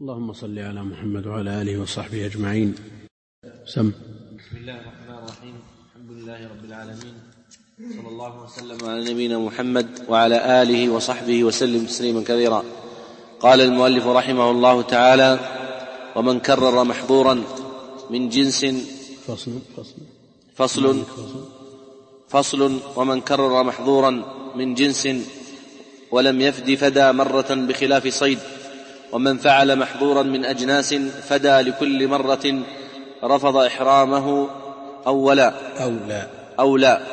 اللهم صل على محمد وعلى آله وصحبه أجمعين. بسم الله الرحمن الرحيم. الحمد لله رب العالمين، صلى الله وسلم على نبينا محمد وعلى آله وصحبه وسلم تسليما كثيرا. قال المؤلف رحمه الله تعالى: ومن كرر محظورا من جنس فصل ومن كرر محظورا من جنس ولم يفد فدى مرة بخلاف صيد، ومن فعل محظورا من أجناس فدى لكل مرة رفض إحرامه أو لا.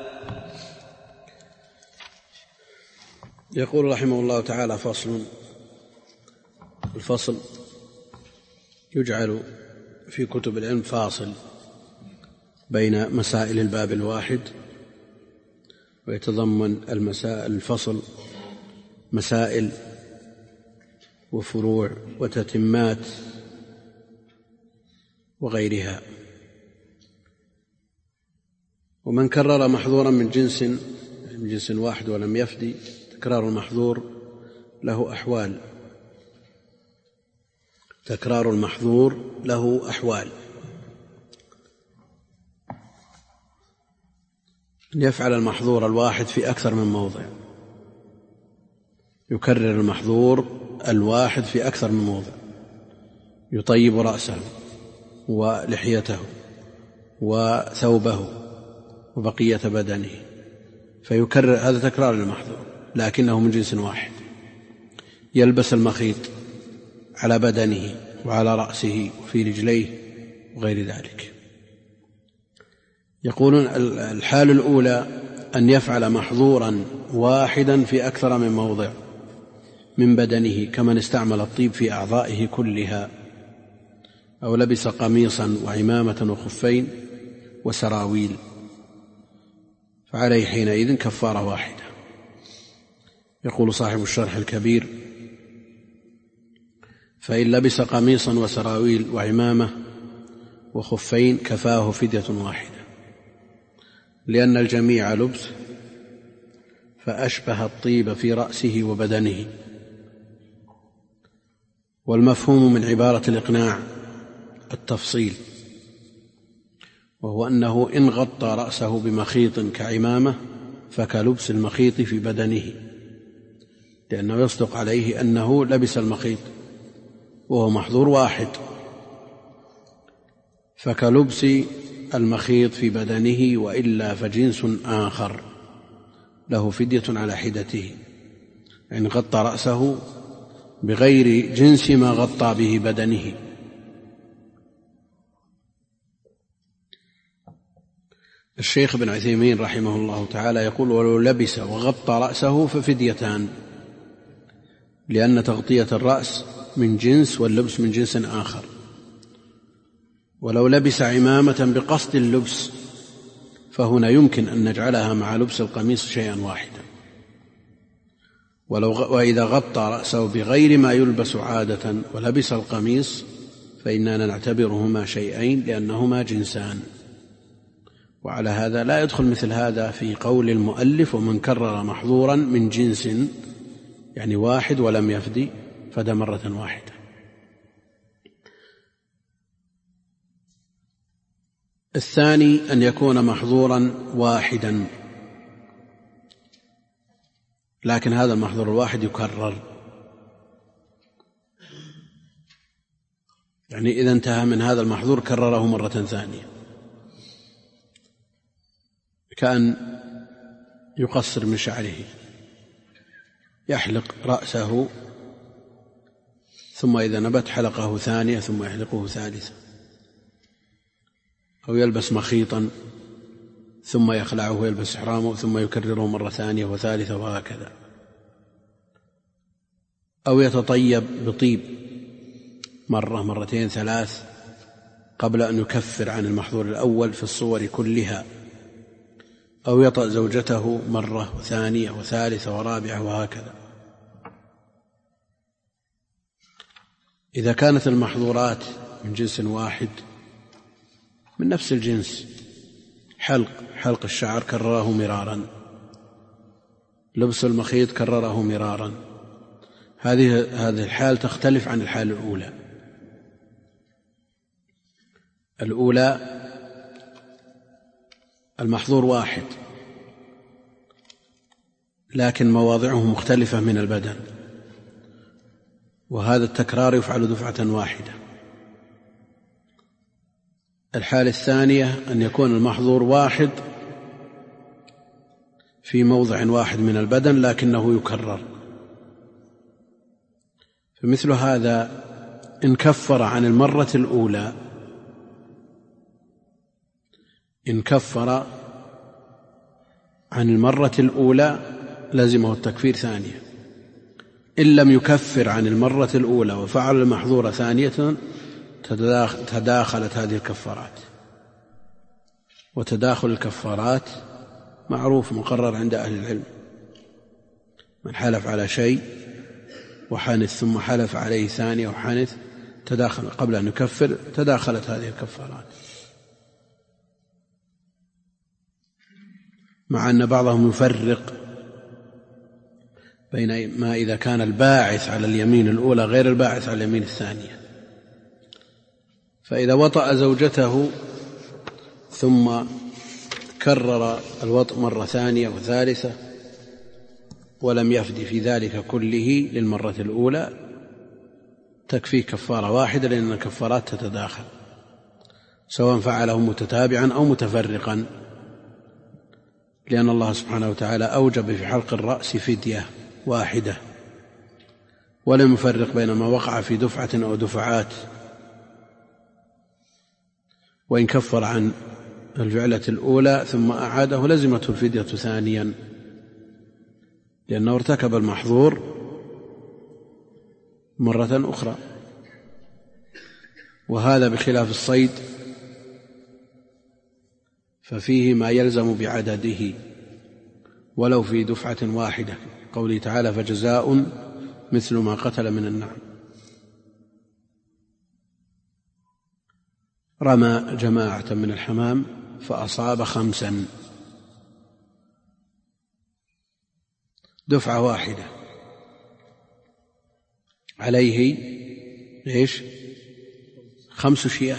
يقول رحمه الله تعالى: الفصل يجعل في كتب العلم فاصل بين مسائل الباب الواحد، ويتضمن الفصل مسائل وفروع وتتمات وغيرها. ومن كرر محظورا من جنس واحد ولم يفدي، تكرار المحظور له أحوال. أن يفعل المحظور الواحد في أكثر من موضع، يكرر المحظور الواحد في أكثر من موضع، يطيب رأسه ولحيته وثوبه وبقية بدنه، فيكرر. هذا تكرار المحظور لكنه من جنس واحد. يلبس المخيط على بدنه وعلى رأسه وفي رجليه وغير ذلك. يقولون الحال الأولى أن يفعل محظورا واحدا في أكثر من موضع من بدنه، كمن استعمل الطيب في أعضائه كلها، أو لبس قميصا وعمامة وخفين وسراويل، فعليه حينئذ كفارة واحدة. يقول صاحب الشرح الكبير: فإن لبس قميصا وسراويل وعمامة وخفين كفاه فدية واحدة، لأن الجميع لبس فأشبه الطيب في رأسه وبدنه. والمفهوم من عبارة الإقناع التفصيل، وهو أنه إن غطى رأسه بمخيط كعمامة فكلبس المخيط في بدنه، لأنه يصدق عليه أنه لبس المخيط وهو محظور واحد، فكلبس المخيط في بدنه، وإلا فجنس آخر له فدية على حدته، إن غطى رأسه بغير جنس ما غطى به بدنه. الشيخ ابن عثيمين رحمه الله تعالى يقول: ولو لبس وغطى رأسه ففديتان، لأن تغطية الرأس من جنس واللبس من جنس آخر. ولو لبس عمامة بقصد اللبس فهنا يمكن أن نجعلها مع لبس القميص شيئا واحدا. وإذا غطى رأسه بغير ما يلبس عادة ولبس القميص فإننا نعتبرهما شيئين، لأنهما جنسان. وعلى هذا لا يدخل مثل هذا في قول المؤلف: ومن كرر محظورا من جنس، يعني واحد ولم يفدي فدى مرة واحدة. الثاني أن يكون محظورا واحدا، لكن هذا المحظور الواحد يكرر، يعني إذا انتهى من هذا المحظور كرره مرة ثانية، كأن يقصر من شعره، يحلق رأسه ثم إذا نبت حلقه ثانية ثم يحلقه ثالثة، أو يلبس مخيطا ثم يخلعه ويلبس إحرامه ثم يكرره مرة ثانية وثالثة وهكذا، أو يتطيب بطيب مرة مرتين ثلاث قبل أن يكفر عن المحظور الأول في الصور كلها، أو يطأ زوجته مرة وثانية وثالثة ورابعة وهكذا. إذا كانت المحظورات من جنس واحد من نفس الجنس، حلق الشعر كرره مرارا، لبس المخيط كرره مرارا، هذه الحال تختلف عن الحال الأولى. الأولى المحظور واحد لكن مواضعه مختلفة من البدن، وهذا التكرار يفعل دفعة واحدة. الحالة الثانية أن يكون المحظور واحد في موضع واحد من البدن لكنه يكرر. فمثل هذا إن كفر عن المرة الأولى، إن كفر عن المرة الأولى لزمه التكفير ثانية. إن لم يكفر عن المرة الأولى وفعل المحظور ثانية تداخلت هذه الكفارات. وتداخل الكفارات معروف مقرر عند أهل العلم. من حلف على شيء وحنث ثم حلف عليه ثانية وحنث تداخل قبل أن يكفر، تداخلت هذه الكفارات. مع أن بعضهم يفرق بين ما إذا كان الباعث على اليمين الأولى غير الباعث على اليمين الثانية. فإذا وطأ زوجته ثم كرر الوطء مرة ثانية وثالثة ولم يفدي في ذلك كله للمرة الأولى تكفيه كفارة واحدة، لأن الكفارات تتداخل سواء فعله متتابعا أو متفرقا، لأن الله سبحانه وتعالى أوجب في حلق الرأس فدية واحدة ولم يفرق بين ما وقع في دفعة أو دفعات. وإن كفر عن الفعلة الأولى ثم أعاده لزمته الفدية ثانيا، لأنه ارتكب المحظور مرة أخرى. وهذا بخلاف الصيد ففيه ما يلزم بعدده ولو في دفعة واحدة، قوله تعالى فجزاء مثل ما قتل من النعم. رمى جماعة من الحمام فأصاب 5، دفعة واحدة، عليه ليش 5 شياه.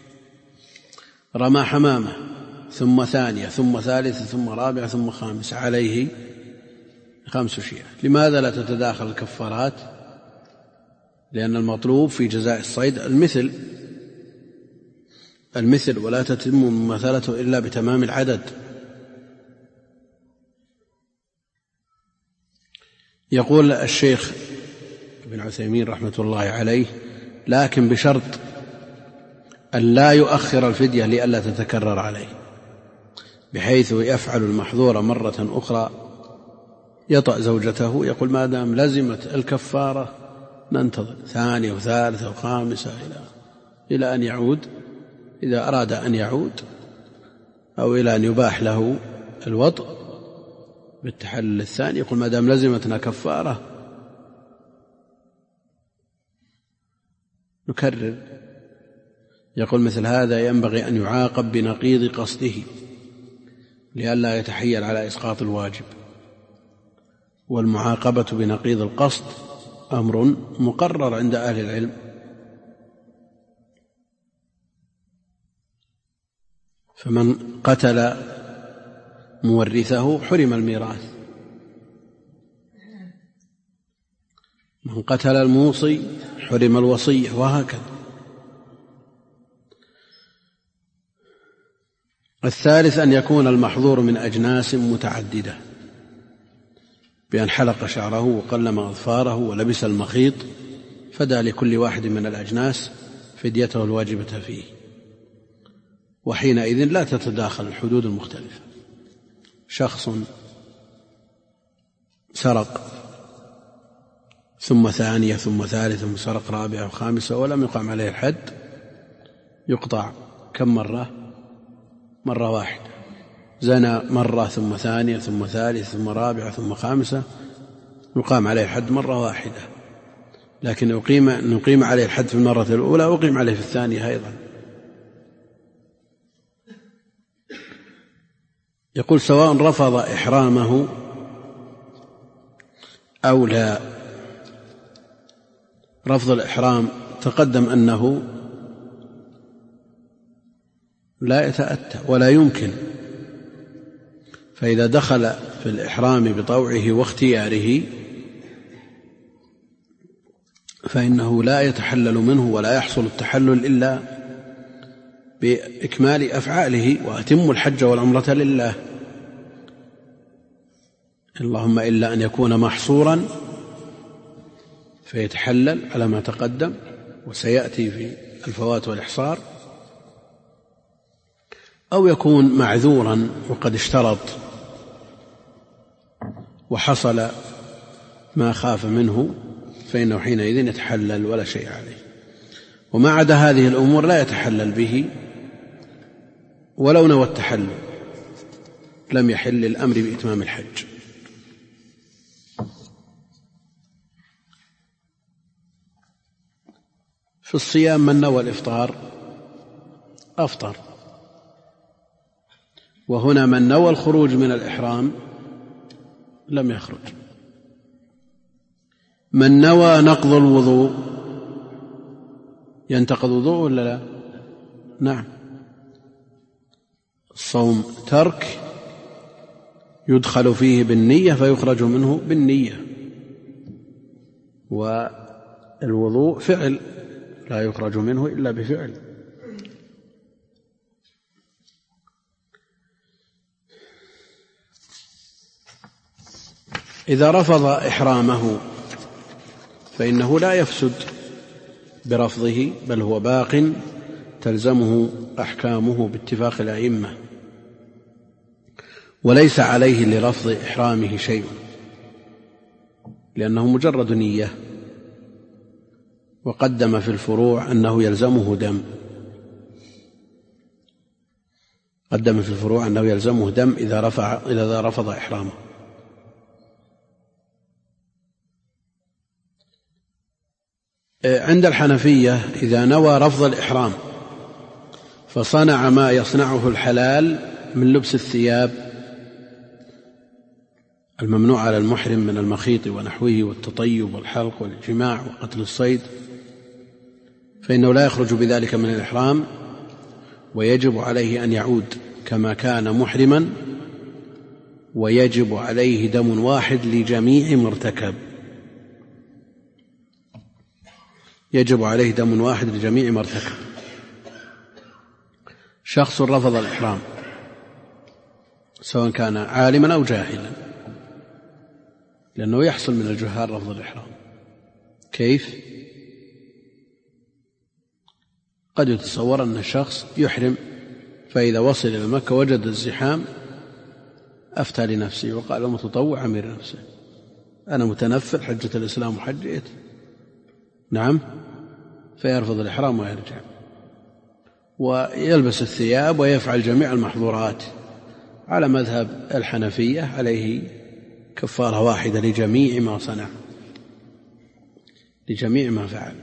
رمى حمامة ثم ثانية ثم ثالثة ثم رابعة ثم خامسة، عليه 5 شياه. لماذا لا تتداخل الكفارات؟ لأن المطلوب في جزاء الصيد المثل ولا تتم مماثلته إلا بتمام العدد. يقول الشيخ ابن عثيمين رحمة الله عليه: لكن بشرط أن لا يؤخر الفدية لئلا تتكرر عليه، بحيث يفعل المحظور مرة أخرى يطأ زوجته، يقول ما دام لزمت الكفارة ننتظر ثانية وثالثة وخامسة إلى أن يعود، إذا أراد أن يعود أو إلى أن يباح له الوطء بالتحلل الثاني، يقول ما دام لزمتنا كفارة نكرر. يقول مثل هذا ينبغي أن يعاقب بنقيض قصده لئلا يتحيل على إسقاط الواجب، والمعاقبة بنقيض القصد أمر مقرر عند أهل العلم. فمن قتل مورثه حرم الميراث، من قتل الموصي حرم الوصية، وهكذا. الثالث أن يكون المحظور من أجناس متعددة، بأن حلق شعره وقلم أظفاره ولبس المخيط، فدى لكل واحد من الأجناس فديته الواجبة فيه، وحينئذ لا تتداخل الحدود المختلفة. شخص سرق ثم ثانية ثم ثالثة ثم سرق رابعة وخامسة ولم يقام عليه الحد، يقطع كم مرة؟ مرة واحدة. زنى مرة ثم ثانية ثم ثالثة ثم رابعة ثم خامسة، يقام عليه الحد مرة واحدة، لكن نقيم عليه الحد في المرة الأولى وقيم عليه في الثانية أيضا. يقول سواء رفض إحرامه أو لا، رفض الإحرام تقدم أنه لا يتأتى ولا يمكن، فإذا دخل في الإحرام بطوعه واختياره فإنه لا يتحلل منه ولا يحصل التحلل إلا بإكمال أفعاله، وأتم الحج والعمرة لله، اللهم إلا أن يكون محصورا فيتحلل على ما تقدم وسيأتي في الفوات والإحصار، أو يكون معذورا وقد اشترط وحصل ما خاف منه فإنه حينئذ يتحلل ولا شيء عليه. وما عدا هذه الأمور لا يتحلل به، ولو نوى التحلل لم يحل الأمر بإتمام الحج. في الصيام من نوى الإفطار أفطر، وهنا من نوى الخروج من الإحرام لم يخرج. من نوى نقض الوضوء ينتقض وضوء ولا لا؟ نعم. الصوم ترك يدخل فيه بالنية فيخرج منه بالنية، والوضوء فعل لا يخرج منه إلا بفعل. إذا رفض إحرامه فإنه لا يفسد برفضه، بل هو باق تلزمه أحكامه باتفاق الأئمة، وليس عليه لرفض إحرامه شيء، لأنه مجرد نية. وقدم في الفروع أنه يلزمه دم، قدم في الفروع أنه يلزمه دم إذا رفض إحرامه. عند الحنفية إذا نوى رفض الإحرام فصنع ما يصنعه الحلال من لبس الثياب الممنوع على المحرم من المخيط ونحوه والتطيب والحلق والجماع وقتل الصيد، فإنه لا يخرج بذلك من الإحرام، ويجب عليه أن يعود كما كان محرما، ويجب عليه دم واحد لجميع ما ارتكب. يجب عليه دم واحد لجميع ما ارتكب. شخص رفض الإحرام سواء كان عالما أو جاهلا، لأنه يحصل من الجهال رفض الإحرام. كيف؟ قد يتصور أن الشخص يحرم فإذا وصل إلى مكة وجد الزحام أفتى لنفسه وقال متطوع أمير نفسه، أنا متنفل حجة الإسلام وحجيت، نعم، فيرفض الإحرام ويرجع ويلبس الثياب ويفعل جميع المحظورات. على مذهب الحنفية عليه كفارة واحدة لجميع ما صنع، لجميع ما فعل،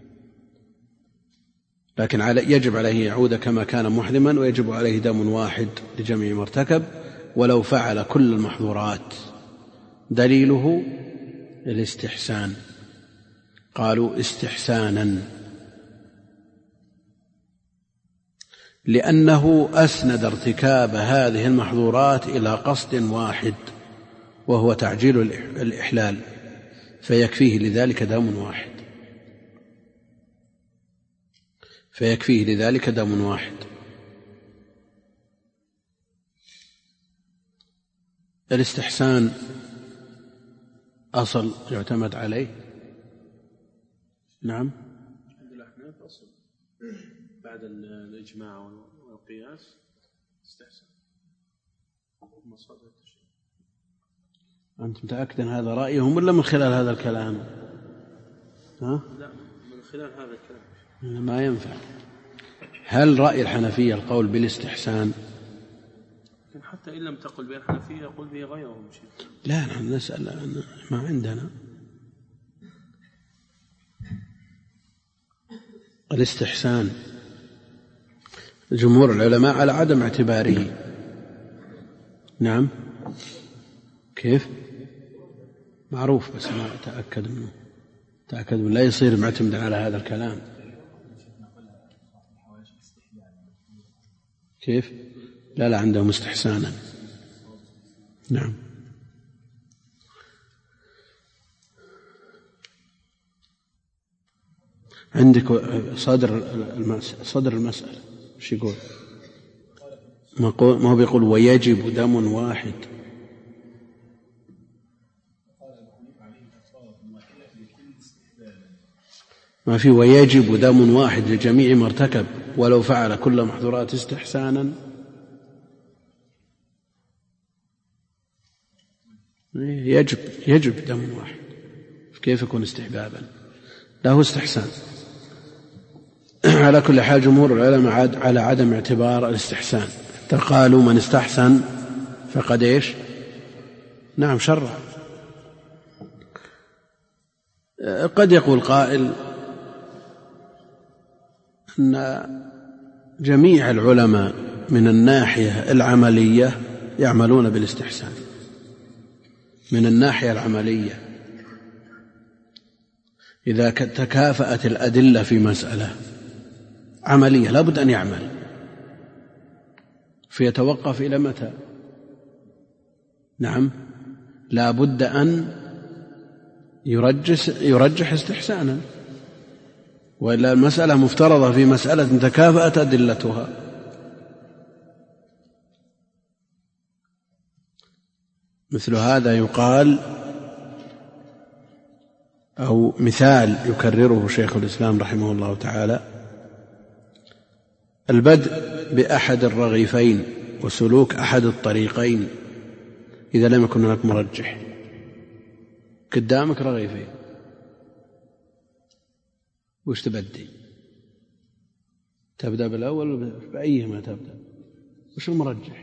لكن يجب عليه يعود كما كان محرما، ويجب عليه دم واحد لجميع ما ارتكب ولو فعل كل المحظورات. دليله الاستحسان، قالوا استحسانا لأنه أسند ارتكاب هذه المحظورات إلى قصد واحد وهو تعجيل الإحلال، فيكفيه لذلك دم واحد، فيكفيه لذلك دم واحد. الاستحسان أصل يعتمد عليه، نعم، عند الأحناف أصل بعد الإجماع والقياس استحسان. أنت متأكد أن هذا رأيهم ولا من خلال هذا الكلام؟ ها؟ لا، من خلال هذا الكلام. ما ينفع. هل رأي الحنفية القول بالاستحسان؟ لكن حتى إن لم تقل به الحنفية يقول به غيرهم شيء. لا، نحن نسأل ما عندنا. الاستحسان جمهور العلماء على عدم اعتباره. نعم، كيف؟ معروف بس ما أتأكد منه. تأكد لا يصير معتمد على هذا الكلام. كيف؟ لا عندهم استحسانا. نعم. عندك صدر المسألة ايش يقول؟ ما هو بيقول ويجب دم واحد. ما في ويجب دم واحد لجميع ما ارتكب ولو فعل كل محظورات استحسانا. يجب دم واحد، كيف يكون استحبابا؟ له استحسان. على كل حال جمهور العلماء على عدم اعتبار الاستحسان، قالوا من استحسن فقد ايش؟ نعم شرع. قد يقول قائل أن جميع العلماء من الناحية العملية يعملون بالاستحسان، من الناحية العملية إذا تكافأت الأدلة في مسألة عملية لا بد أن يعمل، فيتوقف إلى متى؟ نعم لا بد أن يرجح استحسانا، وإلا المسألة مفترضة في مسألة تكافأت أدلتها. مثل هذا يقال أو مثال يكرره شيخ الإسلام رحمه الله تعالى: البدء بأحد الرغيفين وسلوك أحد الطريقين إذا لم يكن هناك مرجح. قدامك رغيفين، وش تبدي؟ تبدأ بالأول بأيهما تبدأ؟ وش المرجح؟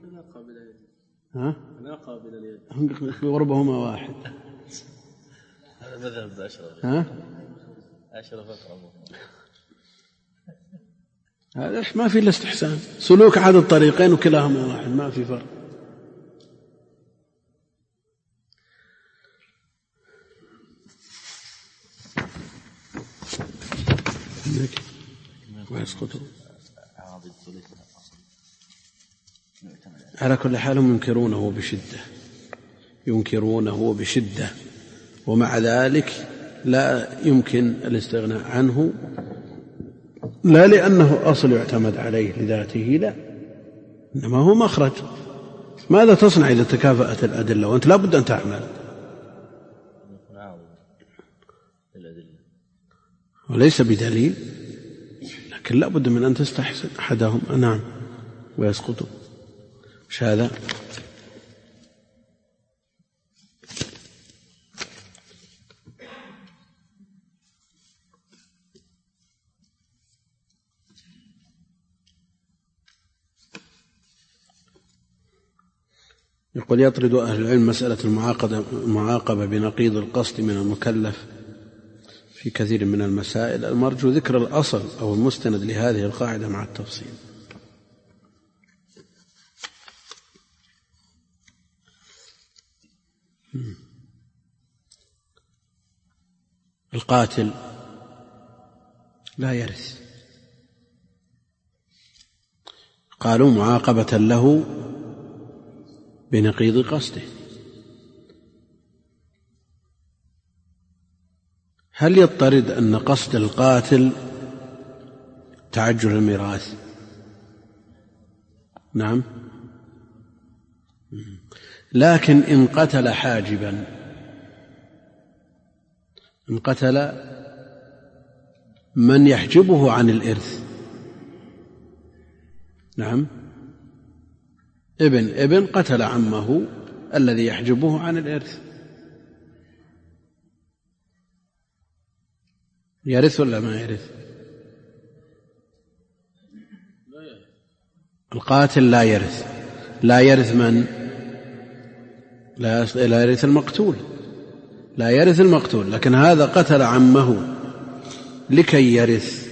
لا قابل لليد، غربهما واحد. هذا مذهب أشرف. أشرف أقرب. هذا ما في إلا استحسان، سلوك أحد الطريقين وكلاهما واحد، ما في فرق. ويسقطوا على كل حال ينكرونه بشدة، ومع ذلك لا يمكن الاستغناء عنه، لا لأنه أصل يعتمد عليه لذاته، لا، إنما هو مخرج. ماذا تصنع إذا تكافأت الأدلة وأنت لا بد أن تعمل؟ وليس بدليل، لكن لا بد من أن تستحسن أحدهم. نعم. ويسقط. مش هذا؟ يقول: يطرد أهل العلم مسألة المعاقبة بنقيض القصد من المكلف في كثير من المسائل، المرجو ذكر الأصل أو المستند لهذه القاعدة مع التفصيل. القاتل لا يرث، قالوا معاقبة له بنقيض قصده. هل يضطرد أن قصد القاتل تعجل الميراث؟ نعم. لكن إن قتل حاجبا، إن قتل من يحجبه عن الإرث، نعم، ابن قتل عمه الذي يحجبه عن الإرث، يرث ولا ما يرث؟ القاتل لا يرث. لا يرث من؟ لا يرث المقتول، لا يرث المقتول، لكن هذا قتل عمه لكي يرث،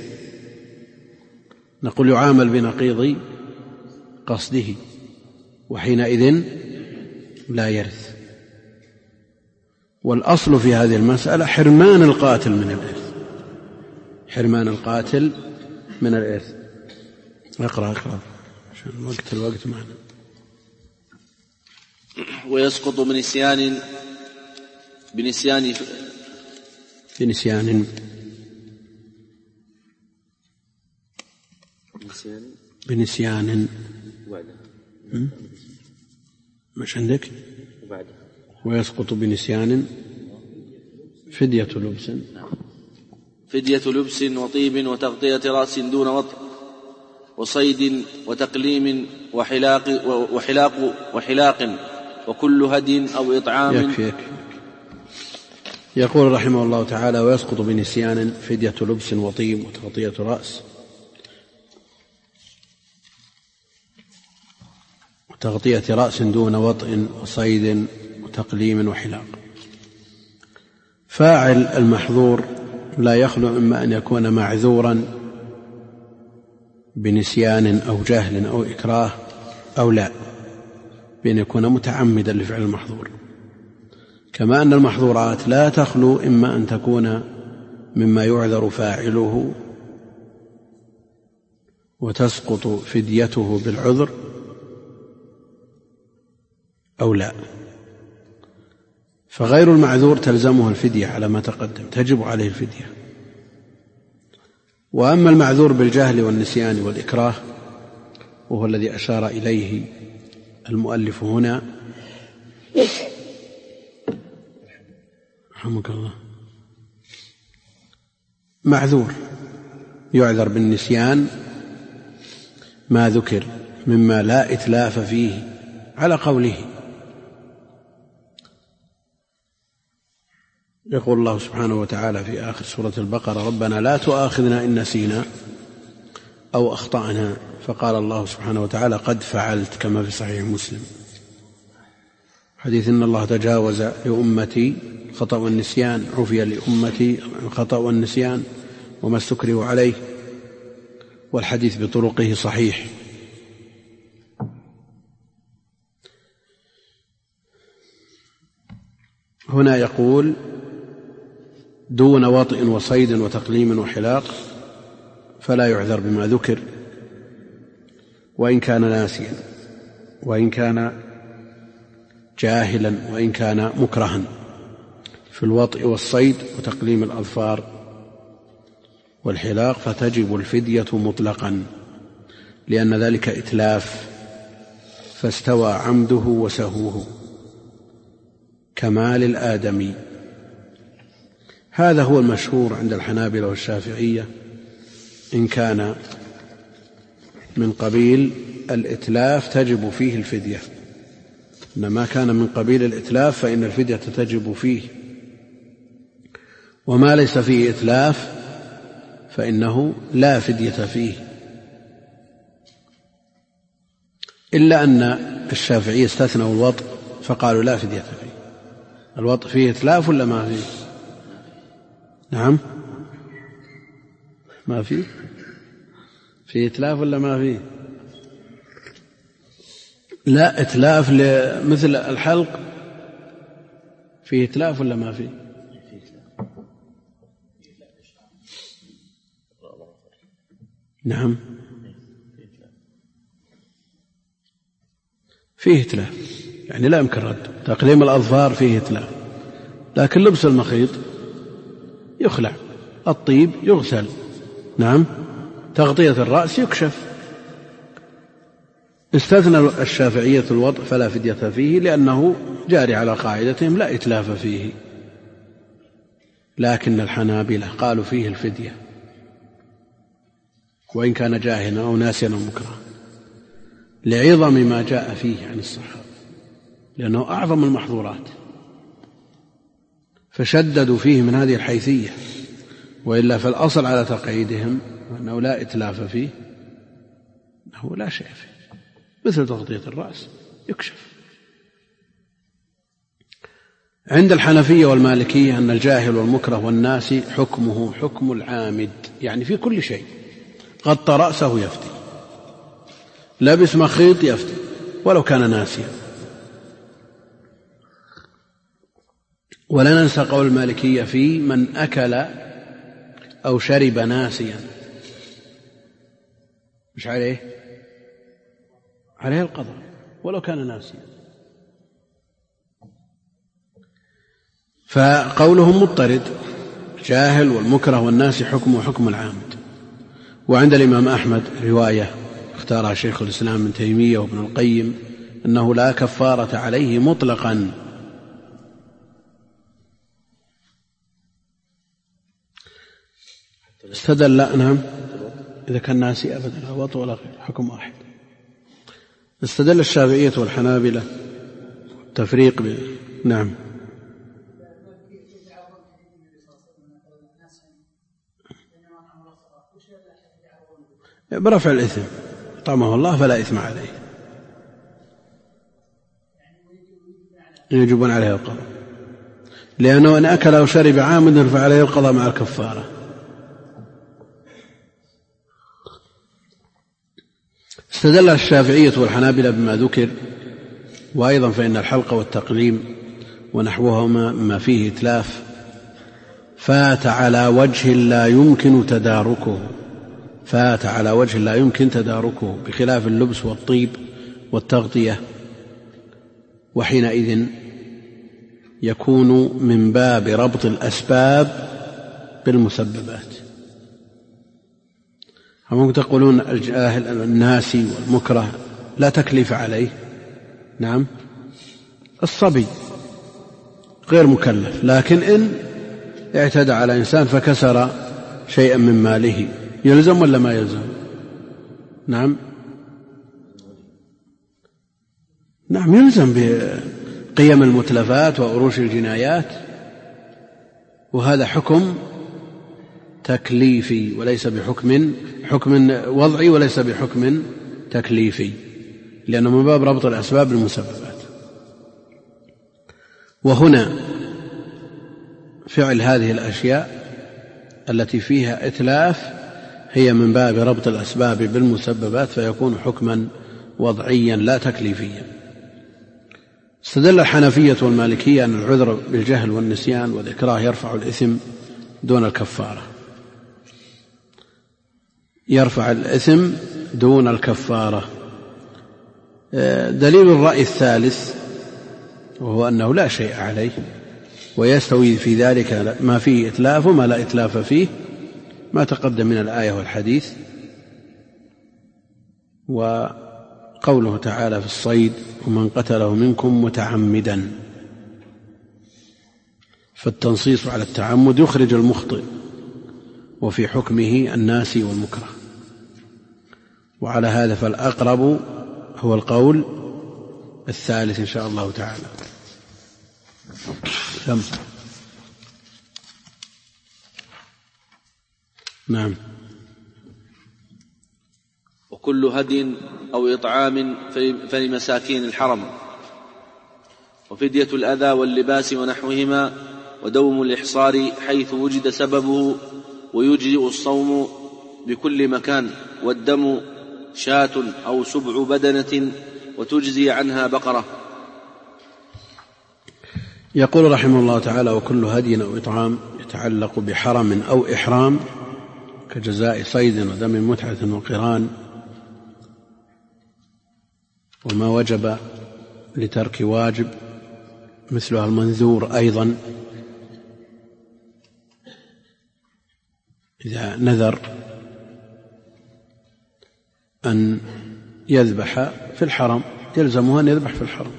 نقول يعامل بنقيض قصده، وحينئذ لا يرث. والأصل في هذه المسألة حرمان القاتل من الإرث، حرمان القاتل من الإرث. اقرأ عشان الوقت معنا. ويسقط بنسيان مش عندك؟ ويسقط بنسيان فدية لبس وطيب وتغطية رأس دون وطء وصيد وتقليم وحلاق وكل هدي أو إطعام. يكفي. يقول رحمه الله تعالى: ويسقط بنسيان فدية لبس وطيب وتغطية رأس وتغطية رأس دون وطء وصيد وتقليم وحلاق. فاعل المحظور لا يخلو إما أن يكون معذورا بنسيان أو جهل أو إكراه، أو لا، بأن يكون متعمدا لفعل المحظور. كما أن المحظورات لا تخلو إما أن تكون مما يعذر فاعله وتسقط فديته بالعذر، أو لا. فغير المعذور تلزمه الفدية على ما تقدم، تجب عليه الفدية. وأما المعذور بالجهل والنسيان والإكراه، وهو الذي أشار إليه المؤلف هنا رحمك الله، معذور يعذر بالنسيان ما ذكر مما لا إتلاف فيه على قوله. يقول الله سبحانه وتعالى في آخر سورة البقرة: ربنا لا تؤاخذنا إن نسينا أو أخطأنا. فقال الله سبحانه وتعالى: قد فعلت، كما في صحيح مسلم حديث إن الله تجاوز لأمتي الخطأ والنسيان، عفي لأمتي الخطأ والنسيان وما استكرهوا عليه، والحديث بطرقه صحيح. هنا يقول: دون وطئ وصيد وتقليم وحلاق، فلا يعذر بما ذكر وإن كان ناسيا وإن كان جاهلا وإن كان مكرها في الوطئ والصيد وتقليم الأظفار والحلاق، فتجب الفدية مطلقا، لأن ذلك إتلاف، فاستوى عمده وسهوه كمال الآدمي. هذا هو المشهور عند الحنابلة والشافعية إن كان من قبيل الإتلاف تجب فيه الفدية، إنما كان من قبيل الإتلاف فإن الفدية تجب فيه، وما ليس فيه إتلاف فإنه لا فدية فيه. إلا أن الشافعية استثنوا الوطء فقالوا لا فدية فيه. الوطء فيه إتلاف ولا ما فيه؟ نعم، ما فيه. فيه إتلاف ولا ما فيه؟ لا، إتلاف مثل الحلق فيه إتلاف ولا ما فيه؟ نعم، فيه إتلاف، يعني لا يمكن رد. تقليم الأظفار فيه إتلاف، لكن لبس المخيط يخلع، الطيب يغسل، نعم، تغطية الرأس يكشف. استثنى الشافعية الوطء فلا فدية فيه، لأنه جاري على قاعدتهم لا إتلاف فيه. لكن الحنابلة قالوا فيه الفدية وإن كان جاهلا أو ناسيا أو مكرها، لعظم ما جاء فيه عن الصحابة، لأنه أعظم المحظورات، فشددوا فيه من هذه الحيثية. وإلا فالأصل على تقعيدهم أنه لا إتلاف فيه، أنه لا شيء فيه، مثل تغطية الرأس يكشف. عند الحنفية والمالكية أن الجاهل والمكره والناسي حكمه حكم العامد، يعني في كل شيء. غطى رأسه يفتي، لبس مخيط يفتي ولو كان ناسيا. ولا ننسى قول المالكية في من أكل أو شرب ناسيا، مش عليه القضاء ولو كان ناسيا. فقولهم مضطرد، جاهل والمكره والناسي حكمه حكم العامد. وعند الإمام أحمد رواية اختارها شيخ الإسلام ابن تيمية وابن القيم أنه لا كفارة عليه مطلقا. استدل نعم إذا كان ناسي أبدا لا وطء ولا غير، حكم واحد. استدل الشافعية والحنابلة تفريق نعم برفع الإثم، طعمه الله فلا إثم عليه، يجبون عليه القضاء، لأنه إن أكل أو شرب عامدا فعليه القضاء مع الكفارة. استدل الشافعية والحنابلة بما ذكر، وأيضا فإن الحلق والتقليم ونحوهما مما فيه إتلاف فات على وجه لا يمكن تداركه، بخلاف اللبس والطيب والتغطية، وحينئذ يكون من باب ربط الأسباب بالمسببات. ممكن تقولون الجاهل الناسي والمكره لا تكليف عليه، نعم الصبي غير مكلف، لكن إن اعتدى على إنسان فكسر شيئا من ماله يلزم ولا ما يلزم؟ نعم يلزم بقيم المتلفات وأروش الجنايات، وهذا حكم تكليفي وليس بحكم وضعي وليس بحكم تكليفي، لأنه من باب ربط الأسباب بالمسببات. وهنا فعل هذه الأشياء التي فيها إتلاف هي من باب ربط الأسباب بالمسببات، فيكون حكما وضعيا لا تكليفيا. استدل الحنفية والمالكية أن العذر بالجهل والنسيان والإكراه يرفع الإثم دون الكفارة، يرفع الإثم دون الكفارة. دليل الرأي الثالث وهو أنه لا شيء عليه، ويستوي في ذلك ما فيه إتلاف وما لا إتلاف فيه، ما تقدم من الآية والحديث. وقوله تعالى في الصيد ومن قتله منكم متعمدا، فالتنصيص على التعمد يخرج المخطئ، وفي حكمه الناسي والمكره. وعلى هذا فالأقرب هو القول الثالث إن شاء الله تعالى. نعم. وكل هدي أو إطعام فلمساكين الحرم، وفدية الأذى واللباس ونحوهما، ودوم الإحصار حيث وجد سببه، ويجزئ الصوم بكل مكان، والدم شاة أو سبع بدنة وتجزي عنها بقرة. يقول رحمه الله تعالى: وكل هدي أو إطعام يتعلق بحرم أو إحرام كجزاء صيد ودم متعة وقران، وما وجب لترك واجب مثلها المنذور أيضا إذا نذر أن يذبح في الحرم يلزمه أن يذبح في الحرم.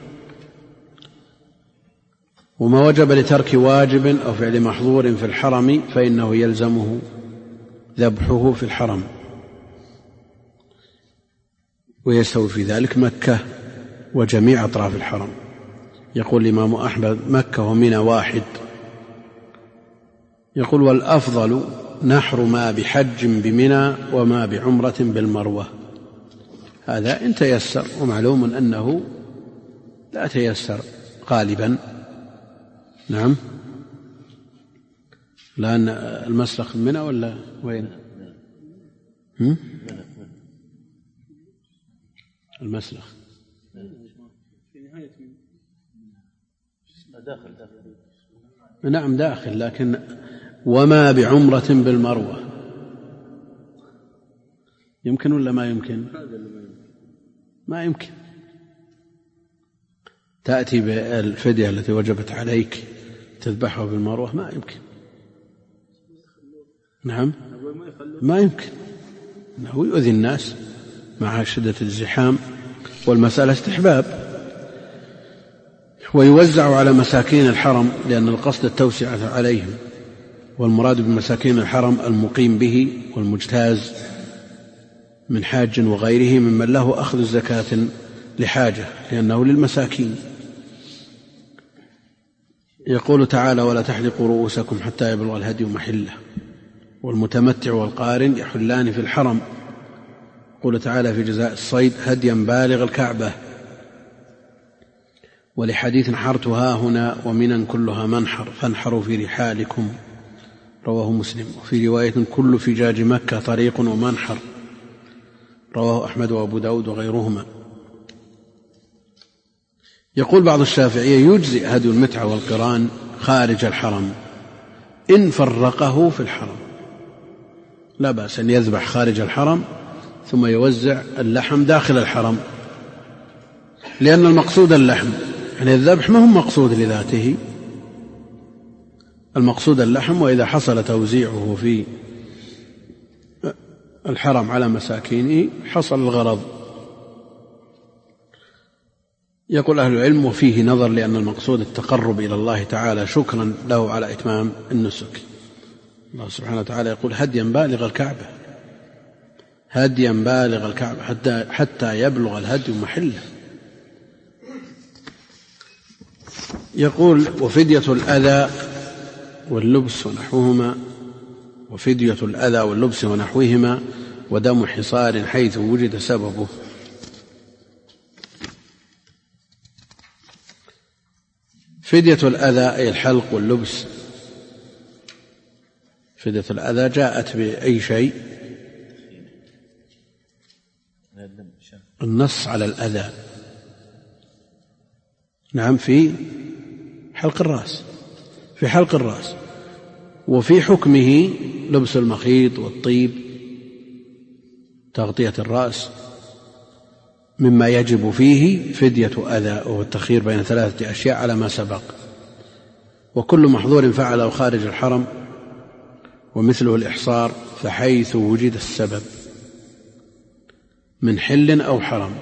وما وجب لترك واجب أو فعل محظور في الحرم فإنه يلزمه ذبحه في الحرم، ويستوي في ذلك مكة وجميع أطراف الحرم. يقول الإمام أحمد: مكة ومنى واحد. يقول: والأفضل نحر ما بحج بمنى وما بعمرة بالمروة. هذا إن تيسر، ومعلوم أنه لا تيسر غالبا. نعم. لأن المسلخ منى ولا وين؟ المسلخ في نهاية داخل نعم داخل، لكن وما بعمرة بالمروة يمكن ولا ما يمكن؟ ما يمكن. تأتي بالفدية التي وجبت عليك تذبحها بالمروة، ما يمكن. نعم ما يمكن، أنه يؤذي الناس مع شدة الزحام، والمسألة استحباب. ويوزع على مساكين الحرم لأن القصد التوسعة عليهم، والمراد بمساكين الحرم المقيم به والمجتاز من حاج وغيره ممن له أخذ زكاة لحاجة، لأنه للمساكين. يقول تعالى: ولا تحلقوا رؤوسكم حتى يبلغ الهدي محله، والمتمتع والقارن يحلان في الحرم. يقول تعالى في جزاء الصيد: هديا بالغ الكعبة. ولحديث: نحرتها هنا ومنا كلها منحر فانحروا في رحالكم، رواه مسلم. وفي رواية: كل فجاج مكة طريق ومنحر، رواه أحمد وأبو داود وغيرهما. يقول بعض الشافعية: يجزئ هدي المتعة والقران خارج الحرم إن فرقه في الحرم، لا بأس أن يذبح خارج الحرم ثم يوزع اللحم داخل الحرم، لأن المقصود اللحم، يعني الذبح ما هو مقصود لذاته، المقصود اللحم. وإذا حصل توزيعه في الحرم على مساكينه حصل الغرض. يقول أهل العلم: وفيه نظر، لأن المقصود التقرب إلى الله تعالى شكرا له على إتمام النسك. الله سبحانه وتعالى يقول: هديا بالغ الكعبة، هديا بالغ الكعبة حتى يبلغ الهدي محله. يقول: وفدية الأذى واللبس ونحوهما، وفدية الأذى واللبس ونحوهما ودم حصار حيث وجد سببه. فدية الأذى أي الحلق واللبس. فدية الأذى جاءت بأي شيء، النص على الأذى، نعم، في حلق الرأس، في حلق الرأس. وفي حكمه لبس المخيط والطيب، تغطية الرأس، مما يجب فيه فدية أذى، وهو التخيير بين 3 أشياء على ما سبق. وكل محظور فعله خارج الحرم ومثله الإحصار، فحيث وجد السبب من حل أو حرم.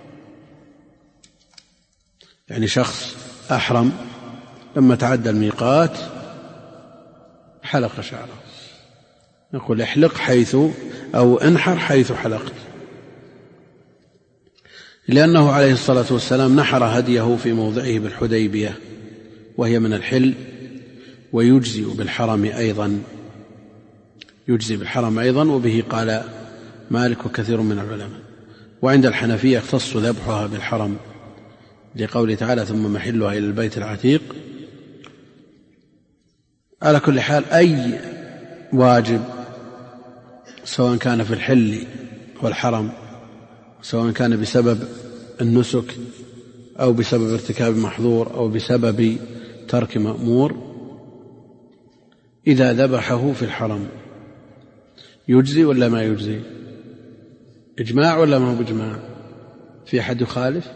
يعني شخص أحرم لما تعدى الميقات حلق شعره، نقول: احلق حيث أو انحر حيث حلقت، لأنه عليه الصلاة والسلام نحر هديه في موضعه بالحديبية، وهي من الحل، ويجزئ بالحرم أيضا، يجزئ بالحرم أيضا. وبه قال مالك وكثير من العلماء. وعند الحنفية يختص ذبحها بالحرم، لقوله تعالى: ثم محلها إلى البيت العتيق. على كل حال، أي واجب سواء كان في الحل والحرم، سواء كان بسبب النسك أو بسبب ارتكاب محظور أو بسبب ترك مأمور، إذا ذبحه في الحرم يجزي ولا ما يجزي؟ إجماع ولا ما هو بإجماع؟ في أحد يخالف؟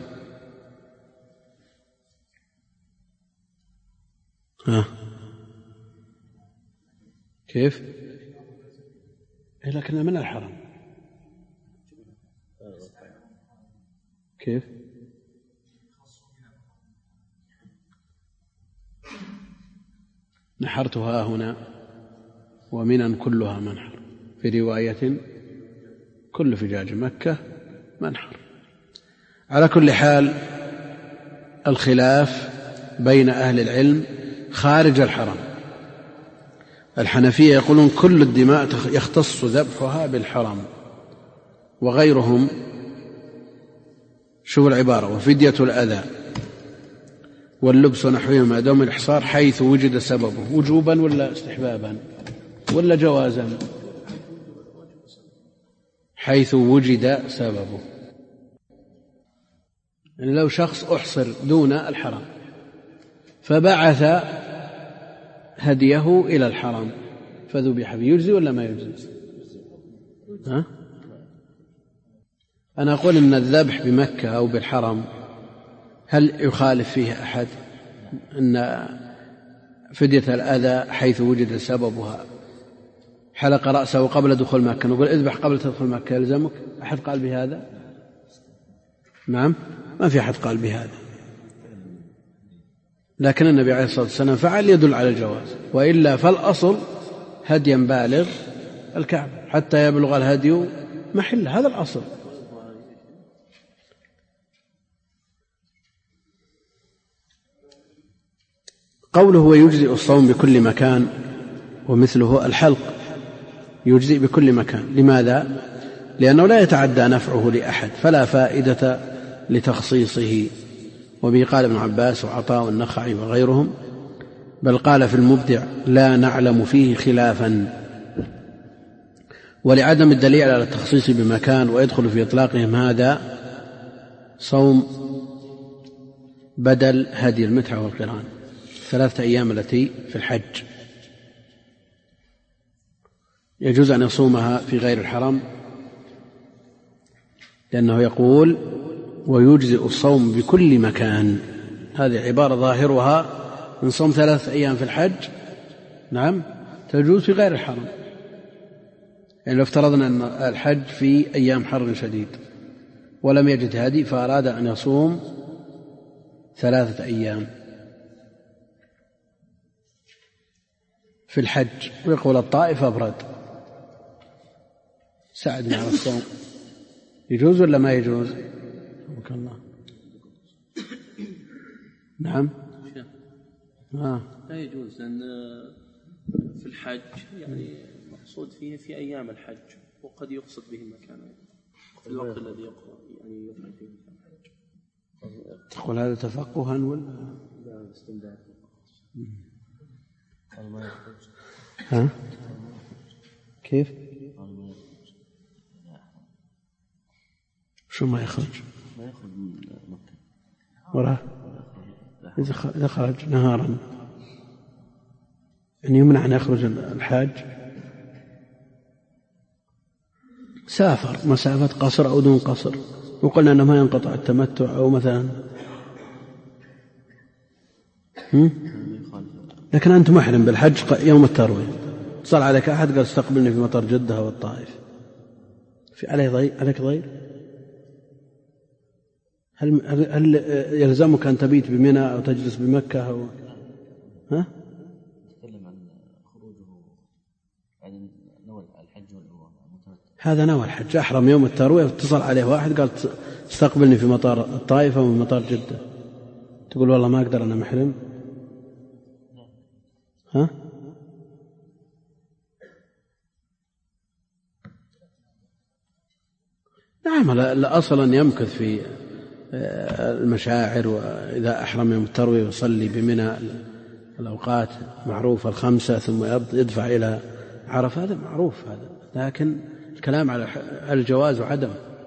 كيف؟ لكنها من الحرم. كيف؟ نحرتها هنا ومنا كلها منحر، في رواية: كل فجاج مكة منحر. على كل حال، الخلاف بين أهل العلم خارج الحرم. الحنفية يقولون كل الدماء يختص ذبحها بالحرم، وغيرهم شوف العبارة: وفدية الأذى واللبس ونحوهما دم الإحصار حيث وجد سببه، وجوبا ولا استحبابا ولا جوازا؟ حيث وجد سببه. يعني لو شخص أحصر دون الحرم فبعث هديه إلى الحرم فذبح به يجزي ولا ما يجزي؟ أنا أقول إن الذبح بمكة أو بالحرم هل يخالف فيه أحد؟ أن فدية الأذى حيث وجد سببها حلق رأسه قبل دخول مكة، نقول اذبح قبل تدخل مكة، يلزمك؟ أحد قال بهذا؟ نعم، ما في أحد قال بهذا، لكن النبي عليه الصلاة والسلام فعل يدل على الجواز، وإلا فالأصل هديا بالغ الكعبة حتى يبلغ الهدي محل، هذا الأصل. قوله ويجزئ الصوم بكل مكان ومثله الحلق يجزئ بكل مكان، لماذا؟ لأنه لا يتعدى نفعه لأحد فلا فائدة لتخصيصه، وبه قال ابن عباس وعطاء والنخعي وغيرهم، بل قال في المبدع لا نعلم فيه خلافا، ولعدم الدليل على التخصيص بمكان. ويدخل في إطلاقهم هذا صوم بدل هدي المتعة والقران 3 أيام التي في الحج، يجوز أن يصومها في غير الحرم، لأنه يقول ويجزئ الصوم بكل مكان، هذه عبارة ظاهرها من صوم 3 أيام في الحج، نعم، تجوز في غير الحرم. يعني لو افترضنا أن الحج في أيام حر شديد ولم يجد هدي فأراد أن يصوم 3 أيام في الحج، ويقول الطائف أبرد، ساعدنا على الصوم، يجوز ولا ما يجوز؟ رحمك الله. نعم لا يجوز، لأن في الحج يعني مقصود فيه في أيام الحج، وقد يقصد به المكان في الوقت الذي يعني يفعل فيه الحج. تقول هذا تفقها ولا استمداد؟ كيف؟ شو ما يخرج؟ ما يخرج من مكة وراه إذا خرج نهارا يعني يمنع أن يخرج الحاج، سافر مسافة قصر أو دون قصر، وقلنا أنه ما ينقطع التمتع أو مثلا لكن أنت محرم بالحج يوم التروية، اتصل عليك أحد قال استقبلني في مطار جدة أو الطائف، عليك ضير؟ هل يلزمك أن تبيت بمنى أو تجلس بمكة أو تكلم عن خروجه عن نوى الحج هذا نوى الحج، أحرم يوم التروية، اتصل عليه واحد قال استقبلني في مطار الطائف أو مطار جدة، تقول والله ما أقدر أنا محرم؟ نعم، الأصل أن يمكث في المشاعر، وإذا أحرم يوم التروية يصلي بمنى الأوقات معروفة 5 ثم يدفع إلى عرفة، هذا معروف هذا، لكن الكلام على الجواز وعدم.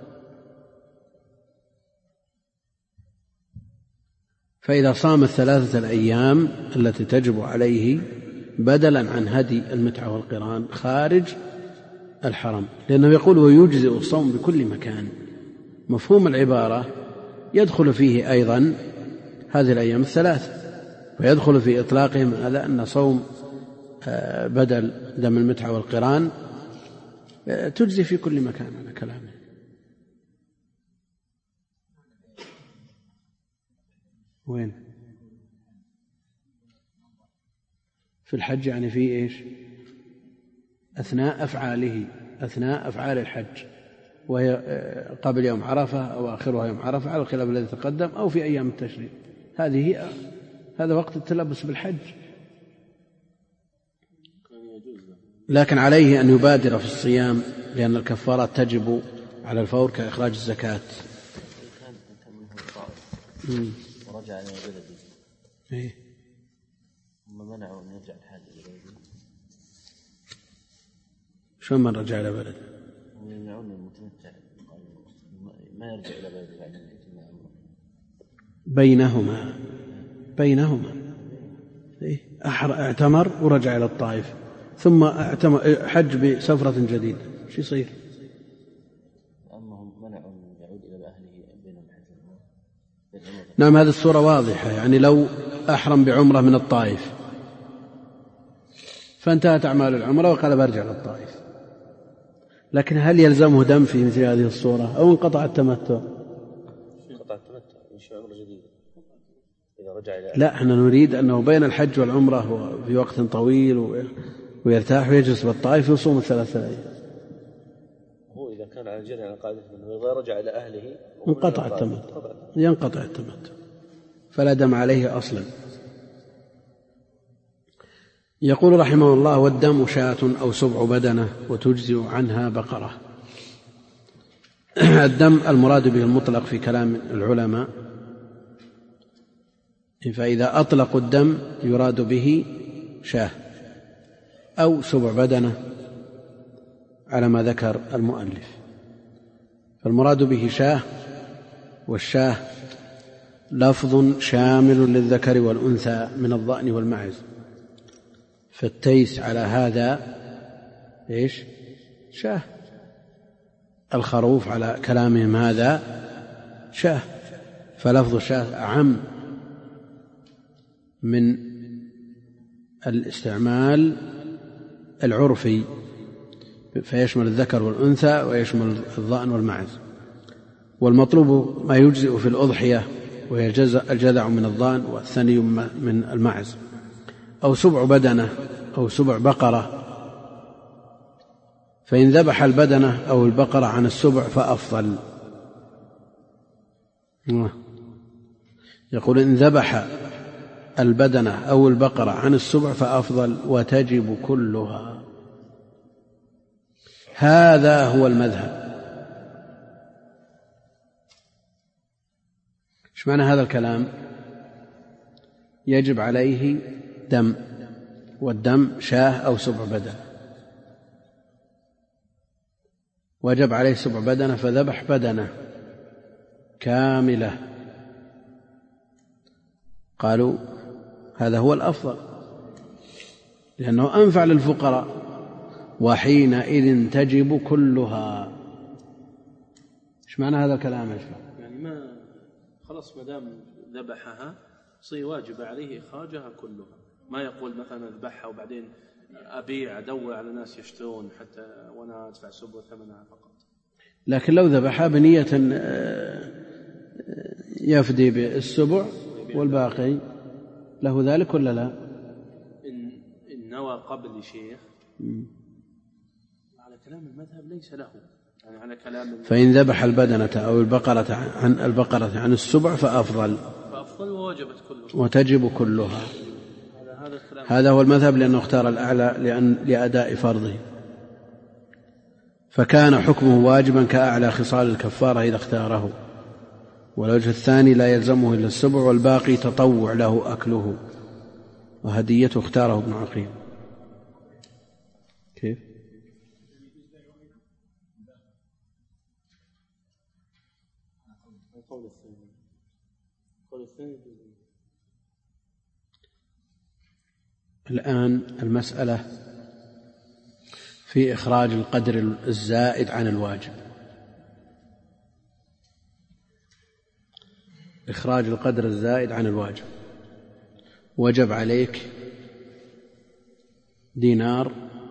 فإذا صام 3 أيام التي تجب عليه بدلا عن هدي المتعة والقران خارج الحرم، لأنه يقول ويجزئ الصوم بكل مكان، مفهوم العبارة يدخل فيه أيضا هذه الأيام 3، ويدخل في إطلاقهم على أن صوم بدل دم المتعة والقران تجزي في كل مكان على كلامه. وين؟ في الحج يعني في إيش؟ أثناء أفعال الحج، وهي قبل يوم عرفة أو آخرها يوم عرفة على الخلاف الذي تقدم، أو في أيام التشريق، هذا وقت التلبس بالحج. لكن عليه أن يبادر في الصيام، لأن الكفارات تجب على الفور كإخراج الزكاة. ورجع إلى بلده ثم منعوا أن يرجع الحاج إلى بلده. شو من رجع إلى بلده؟ يمنعون المتمتع ما يرجع إلى بلده بعد أن يتم بينهما اعتمر ورجع إلى الطائف ثم حج بسفرة جديدة، شو يصير؟ نعم، هذه الصورة واضحة. يعني لو أحرم بعمرة من الطائف فانتهت أعمال العمرة وقال برجع للطائف، لكن هل يلزمه دم في مثل هذه الصورة أو انقطع التمتع؟ لا، احنا نريد أنه بين الحج والعمرة في وقت طويل ويرتاح ويجلس بالطائف ويصوم 3 أيام. هو إذا كان على الجنة على قاعدة أنه إذا رجع إلى أهله ينقطع التمتع فلا دم عليه أصلا. يقول رحمه الله: والدم شاة أو سبع بدنة وتجزئ عنها بقرة. الدم المراد به المطلق في كلام العلماء، فإذا أطلقوا الدم يراد به شاة أو سبع بدنة على ما ذكر المؤلف. فالمراد به شاة، والشاة لفظ شامل للذكر والأنثى من الضأن والمعز، فالتيس على هذا إيش؟ شاة. الخروف على كلامهم هذا شاة، فلفظ شاة أعم من الاستعمال العرفي، فيشمل الذكر والأنثى ويشمل الضأن والمعز. والمطلوب ما يجزئ في الأضحية، وهي الجذع من الضأن والثني من المعز، أو سبع بدنة أو سبع بقرة. فإن ذبح البدنة أو البقرة عن السبع فأفضل. يقول: إن ذبح البدنة أو البقرة عن السبع فأفضل، وتجب كلها. هذا هو المذهب. ايش معنى هذا الكلام؟ يجب عليه دم، والدم شاة أو سبع بدنة. وجب عليه سبع بدنة فذبح بدنة كاملة، قالوا هذا هو الأفضل لأنه أنفع للفقراء، وحينئذ تجب كلها. ايش معنى هذا الكلام يا شباب؟ يعني ما خلاص ما دام ذبحها صير واجب عليه إخراجها كلها، ما يقول مثلا اذبحها وبعدين أبيع أدور على ناس يشترون حتى وأنا أدفع سبع ثمنها فقط. لكن لو ذبحها بنية يفدي بالسبع والباقي له ذلك ولا لا؟ إن نوى قبل شيخ على كلام المذهب ليس له، يعني على كلام فإن ذبح البدنة أو البقرة عن السبع فأفضل ووجبت كلها وتجب كلها. هذا هو المذهب، لأنه اختار الأعلى لأداء فرضه، فكان حكمه واجبا كأعلى خصال الكفارة إذا اختاره. والوجه الثاني لا يلزمه إلا السبع، والباقي تطوع له أكله، وهديته اختاره ابن عقيل. كيف؟ الآن المسألة في إخراج القدر الزائد عن الواجب. إخراج القدر الزائد عن الواجب، وجب عليك دينار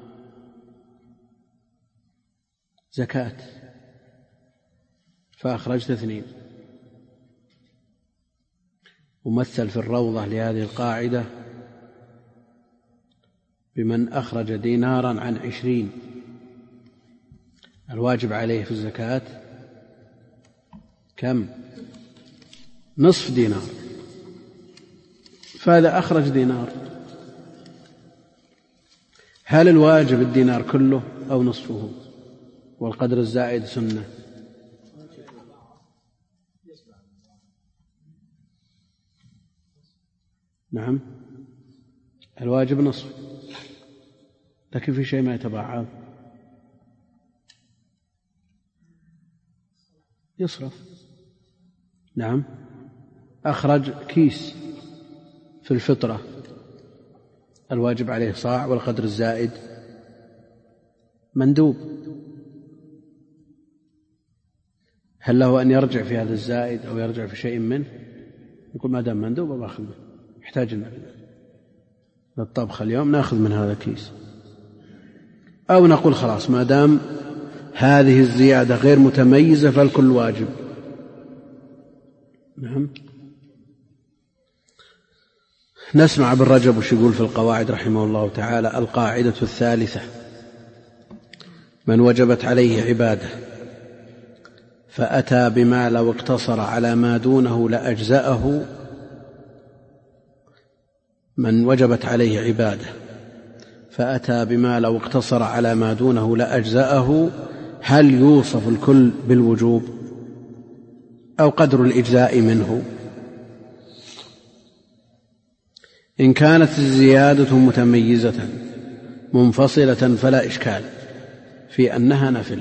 زكاة فأخرجت 2. ممثل في الروضة لهذه القاعدة بمن أخرج دينارا عن 20. الواجب عليه في الزكاة كم؟ نصف دينار، فهذا أخرج دينار. هل الواجب الدينار كله أو نصفه؟ والقدر الزائد سنة. نعم، الواجب نصف، لكن في شيء ما يتبعض يصرف. نعم، أخرج كيس في الفطرة الواجب عليه صاع والقدر الزائد مندوب، هل له أن يرجع في هذا الزائد أو يرجع في شيء منه؟ يقول ما دام مندوب باخذ منه، يحتاج للطبخ اليوم ناخذ من هذا الكيس. أو نقول خلاص ما دام هذه الزيادة غير متميزة فالكل واجب. نعم. نسمع ابن رجب وش يقول في القواعد رحمه الله تعالى: القاعدة الثالثة: من وجبت عليه عبادة فأتى بما لو اقتصر على ما دونه لأجزأه. من وجبت عليه عبادة فأتى بما لو اقتصر على ما دونه لأجزأه، هل يوصف الكل بالوجوب أو قدر الإجزاء منه؟ إن كانت الزيادة متميزة منفصلة فلا إشكال في أنها نفل.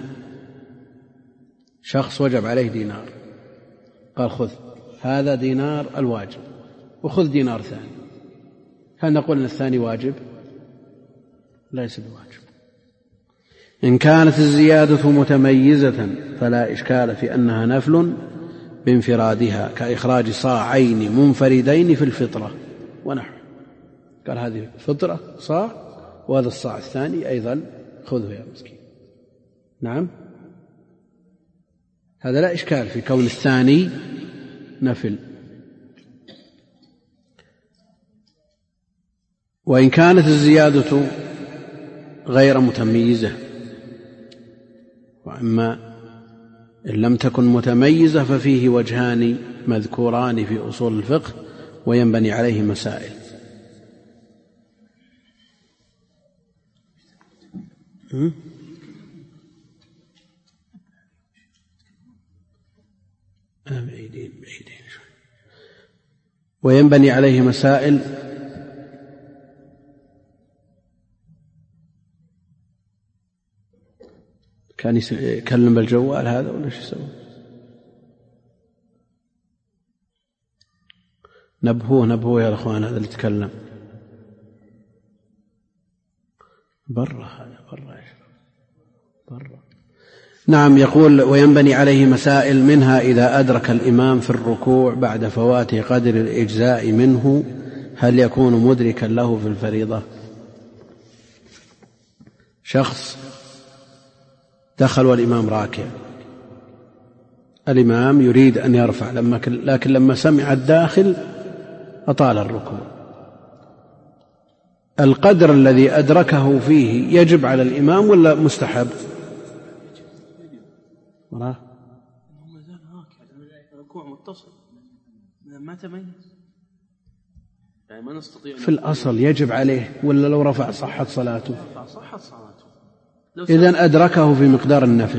شخص وجب عليه دينار، قال خذ هذا دينار الواجب وخذ دينار ثاني، هل نقول أن الثاني واجب؟ ليس بواجب. إن كانت الزيادة متميزة فلا إشكال في أنها نفل بانفرادها، كإخراج صاعين منفردين في الفطرة ونحو. قال هذه فطرة صاع وهذا الصاع الثاني أيضا خذه يا مسكين. نعم، هذا لا إشكال في كون الثاني نفل. وإن كانت الزيادة غير متميزة، وأما إن لم تكن متميزة ففيه وجهان مذكوران في أصول الفقه وينبني عليه مسائل. وينبني عليه مسائل. كان يكلم بالجوال هذا ولا شو يسوي؟ نبهوه يا اخوان، هذا اللي يتكلم برا، هذا برا. نعم. يقول وينبني عليه مسائل، منها إذا أدرك الإمام في الركوع بعد فوات قدر الإجزاء منه هل يكون مدركا له في الفريضة؟ شخص دخل والإمام راكع، الإمام يريد أن يرفع لكن لما سمع الداخل أطال الركوع. القدر الذي أدركه فيه يجب على الإمام ولا مستحب؟ الركوع متصل ما تميز، يعني ما نستطيع. في الأصل يجب عليه ولا لو رفع صحت صلاته؟ إذن أدركه في مقدار النفل.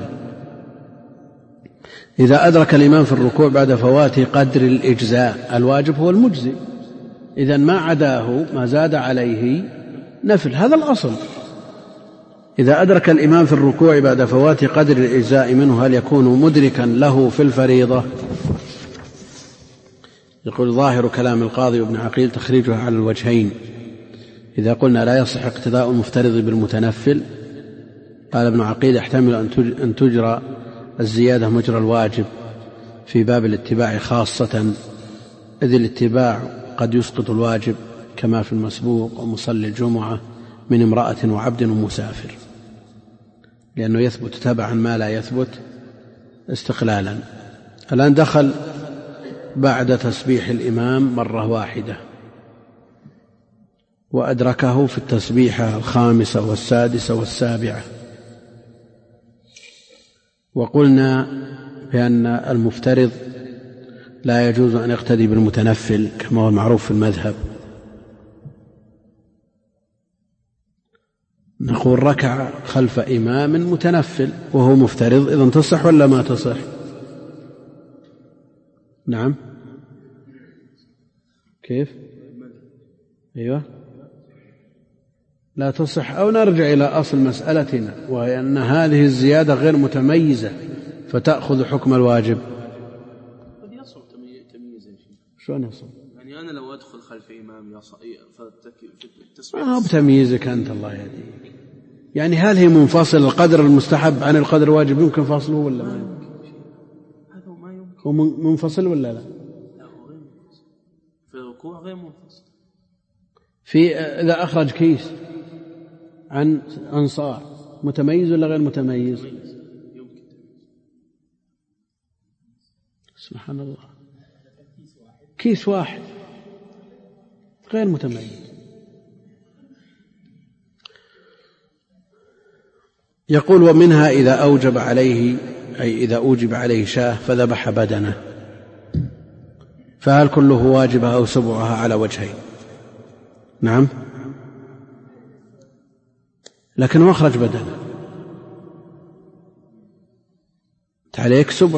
إذا أدرك الإمام في الركوع بعد فوات قدر الإجزاء، الواجب هو المجزي، إذن ما عداه ما زاد عليه نفل، هذا الأصل. إذا أدرك الإمام في الركوع بعد فوات قدر الإجزاء منه هل يكون مدركا له في الفريضة؟ يقول ظاهر كلام القاضي وابن عقيل تخريجها على الوجهين. إذا قلنا لا يصح اقتداء المفترض بالمتنفل، قال ابن عقيل يحتمل أن تجرى الزيادة مجرى الواجب في باب الاتباع خاصة، إذ الاتباع قد يسقط الواجب كما في المسبوق ومصلي الجمعة من امرأة وعبد ومسافر، لأنه يثبت تبعا ما لا يثبت استقلالا. الآن دخل بعد تسبيح الإمام مرة واحدة وأدركه في التسبيحة 5 و6 و7، وقلنا بأن المفترض لا يجوز أن يقتدي بالمتنفل كما هو المعروف في المذهب. نقول ركع خلف إمام متنفل وهو مفترض، إذن تصح ولا ما تصح؟ نعم. كيف؟ أيوة لا تصح. أو نرجع إلى أصل مسألتنا، وهي أن هذه الزيادة غير متميزة فتأخذ حكم الواجب. قد يصل تمييزا. شلون يصل؟ يعني أنا لو أدخل خلف إمام في بتمييزك أنت الله يهديك. يعني هل هي منفصل القدر المستحب عن القدر الواجب يمكن فصله ولا ما يمكن؟ هذا ما يمكن. هو منفصل ولا لا؟ لا هو غير منفصل. في الركوع غير منفصل. إذا أخرج كيس عن أنصاع متميز ولا غير متميز؟ يمكن. سبحان الله، كيس واحد غير متميز. يقول ومنها إذا أوجب عليه، أي إذا أوجب عليه شاة فذبح بدنه، فهل كله واجبها أو سبعها على وجهين؟ نعم، لكن أخرج بدنه، عليك سبع،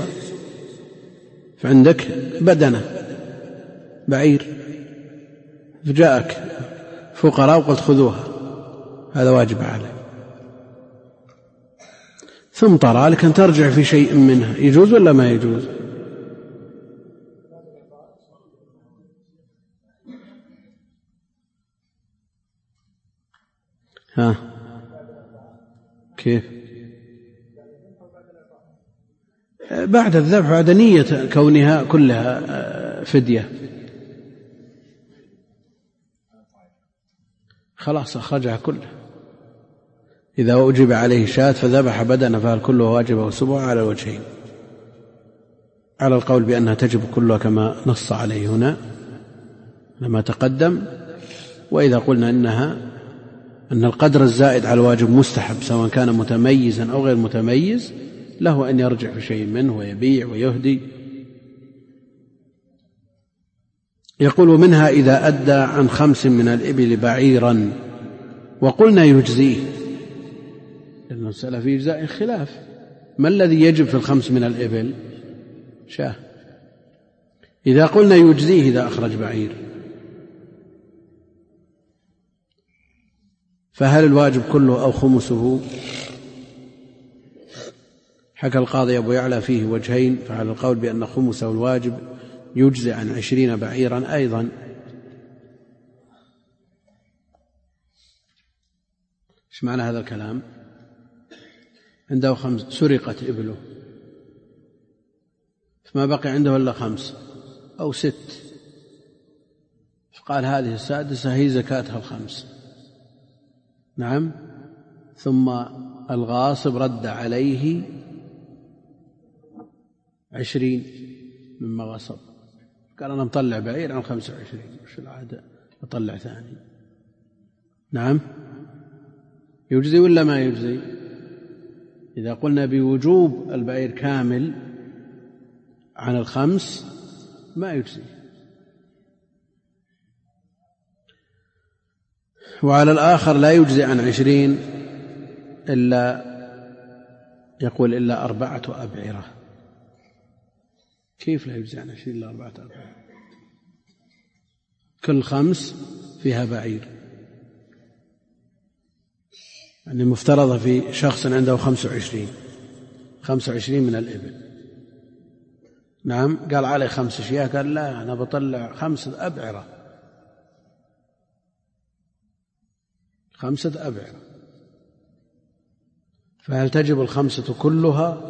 فعندك بدنه بعير، فجاءك فقراء وقلت خذوها، هذا واجب عليه، ثم طرى لك أن ترجع في شيء منها، يجوز ولا ما يجوز؟ ها كيف؟ بعد الذبح، بعد نية كونها كلها فدية، خلاص أخرجها كلها. إذا أوجب عليه شاة فذبح بدنه فهل كله واجب أو سبع؟ على الوجهين، على القول بأنها تجب كلها كما نص عليه هنا لما تقدم، وإذا قلنا أن القدر الزائد على الواجب مستحب سواء كان متميزا أو غير متميز، له أن يرجع في شيء منه ويبيع ويهدي. يقول منها إذا أدى عن 5 من الإبل بعيرا، وقلنا يجزيه، لأن المسألة في إجزاء خلاف، ما الذي يجب في 5 من الإبل؟ شاه. إذا قلنا يجزيه إذا أخرج بعير، فهل الواجب كله أو خمسه؟ حكى القاضي أبو يعلى فيه وجهين، فعلى القول بأن خمسه الواجب يجزي عن 20 بعيرا أيضا. ايش معنى هذا الكلام؟ عنده 5 سرقت إبله، فما بقي عنده إلا 5 أو 6، فقال هذه السادسة هي زكاتها 5. نعم، ثم الغاصب رد عليه 20 مما غصب، قال أنا مطلع بعير عن 25، وش العادة أطلع ثاني؟ نعم، يجزي ولا ما يجزي؟ إذا قلنا بوجوب البعير كامل عن 5 ما يجزي. وعلى الآخر لا يجزي عن 20 إلا، يقول إلا 4 أبعرة. كيف لا يجزي عن 20 إلا 4 أبعرة؟ كل 5 فيها بعير، يعني مفترضة في شخص عنده 25 من الإبل. نعم، قال عليه 5 شياه، قال لا أنا بطلع 5 أبعرة، 5 أبعرة، فهل تجب 5 كلها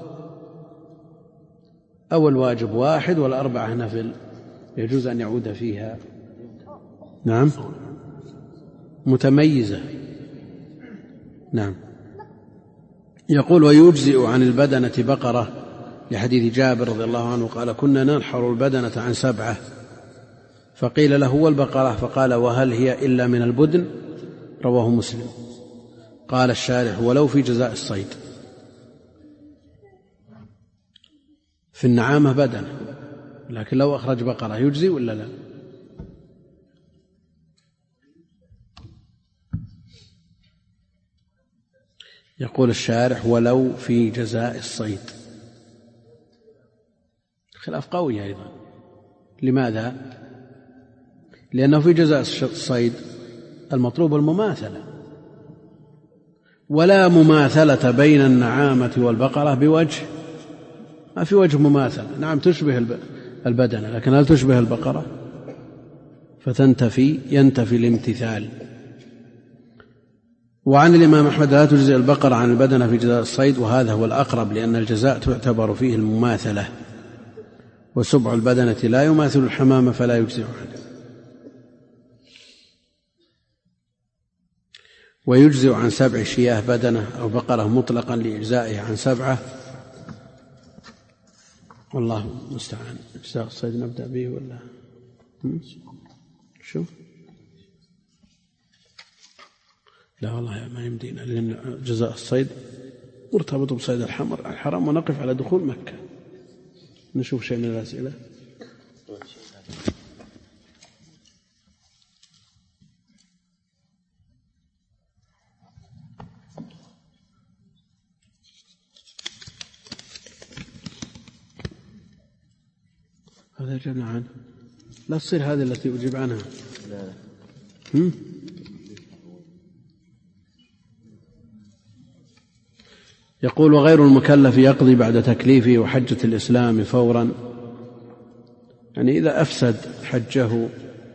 أو الواجب 1 وال4 نفل؟ يجوز أن يعود فيها. نعم، متميزة. نعم. يقول ويجزئ عن البدنة بقرة، لحديث جابر رضي الله عنه قال كنا ننحر البدنة عن 7، فقيل له والبقرة؟ فقال وهل هي إلا من البدن؟ رواه مسلم. قال الشارح ولو في جزاء الصيد. في النعامة بدنة، لكن لو أخرج بقرة يجزي ولا لا؟ يقول الشارح ولو في جزاء الصيد. خلاف قوي أيضا. لماذا؟ لأنه في جزاء الصيد المطلوب المماثلة، ولا مماثلة بين النعامة والبقرة بوجه، ما في وجه مماثلة. نعم تشبه البدنة، لكن هل تشبه البقرة؟ ينتفي الامتثال. وعن الإمام أحمد لا تجزئ البقرة عن البدنة في جزاء الصيد، وهذا هو الأقرب، لأن الجزاء تعتبر فيه المماثلة، وسبع البدنة لا يماثل الحمام فلا يجزئ عنه. ويجزئ عن 7 شياه بدنة أو بقرة مطلقا لإجزائه عن 7. والله المستعان. جزاء الصيد نبدأ به ولا شو؟ لا والله ما يمدينا، لأن جزاء الصيد مرتبط بصيد الحرام، ونقف على دخول مكة. نشوف شيء من الأسئلة. هذا جمع عنه، لا تصير هذه التي أجيب عنها. يقول: وغير المكلف يقضي بعد تكليفه وحجة الإسلام فورا، يعني إذا أفسد حجه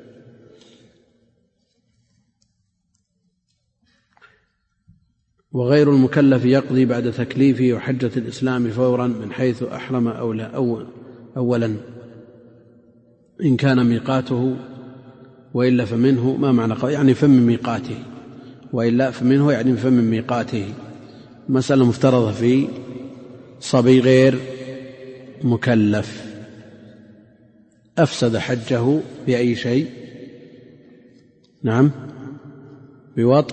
وغير المكلف يقضي بعد تكليفه وحجة الإسلام فورا من حيث أحرم أولا إن كان ميقاته، وإلا فمنه. ما معنى يعني فمن ميقاته، وإلا فمنه يعني فمن ميقاته. مسألة مفترضة في صبي غير مكلف أفسد حجه بأي شيء؟ نعم، بوطء.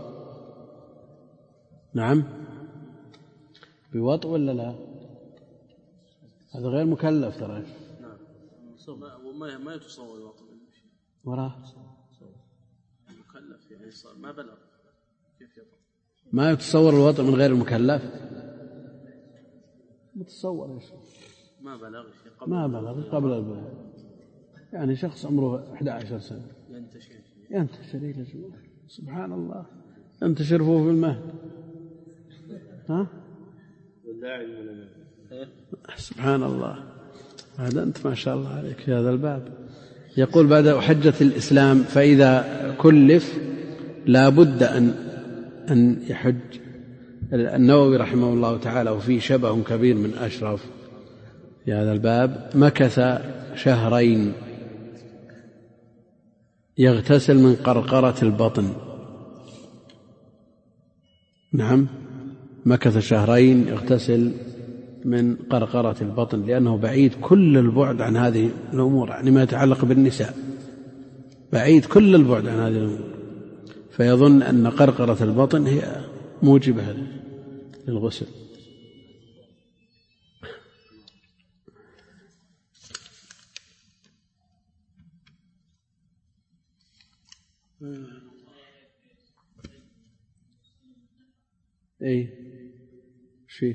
نعم، بوطء ولا لا؟ هذا غير مكلف ترى. ما يتصور الوطء وراه مكلف، يعني ما بلغ. كيف يطأ؟ ما يتصور الوطء من غير المكلف. متصور ايش؟ ما بلغ قبل البلوغ، يعني شخص عمره 11 سنة ينتشر إلى جماعة. سبحان الله، ينتشر فوق في المهد. سبحان الله. هذا أنت ما شاء الله عليك في هذا الباب. يقول: بعد حجة الإسلام فإذا كلف لا بد أن يحج. النووي رحمه الله تعالى وفيه شبه كبير من أشرف في هذا الباب. مكث 2 شهر يغتسل من قرقرة البطن. نعم، مكث 2 شهر يغتسل من قرقرة البطن، لأنه بعيد كل البعد عن هذه الأمور، يعني ما يتعلق بالنساء، بعيد كل البعد عن هذه الأمور، فيظن أن قرقرة البطن هي موجبة للغسل. شيء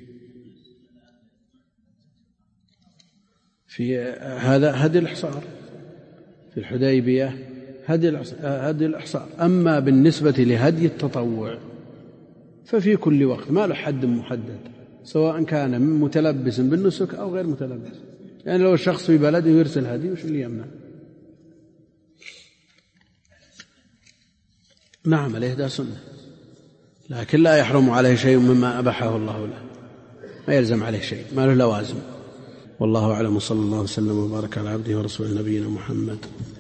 في هذا هدي الإحصار في الحديبية، هدي الإحصار. أما بالنسبة لهدي التطوع ففي كل وقت ما له حد محدد، سواء كان متلبس بالنسك أو غير متلبس. يعني لو الشخص في بلده يرسل هدي وش اللي يمنع؟ نعم، الإهداء سنة، لكن لا يحرم عليه شيء مما أباحه الله له، ما يلزم عليه شيء، ما له لوازم. والله أعلم، صلى الله وسلم وبارك على عبده ورسوله نبينا محمد.